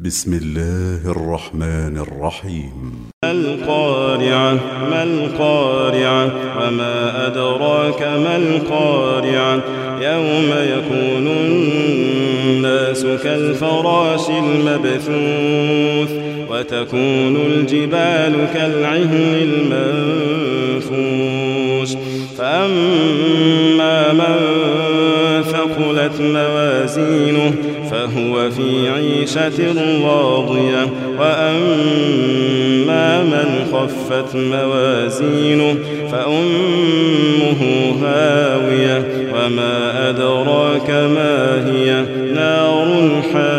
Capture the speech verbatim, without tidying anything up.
بسم الله الرحمن الرحيم. القارعة ما القارعة وما أدراك ما القارعة يوم يكون الناس كالفراش المبثوث وتكون الجبال كالعهن المنفوش فأما من ثقلت موازينه فهو في عيشة راضية وأما من خفت موازينه فأمه هاوية وما أدراك ما هي نار حامية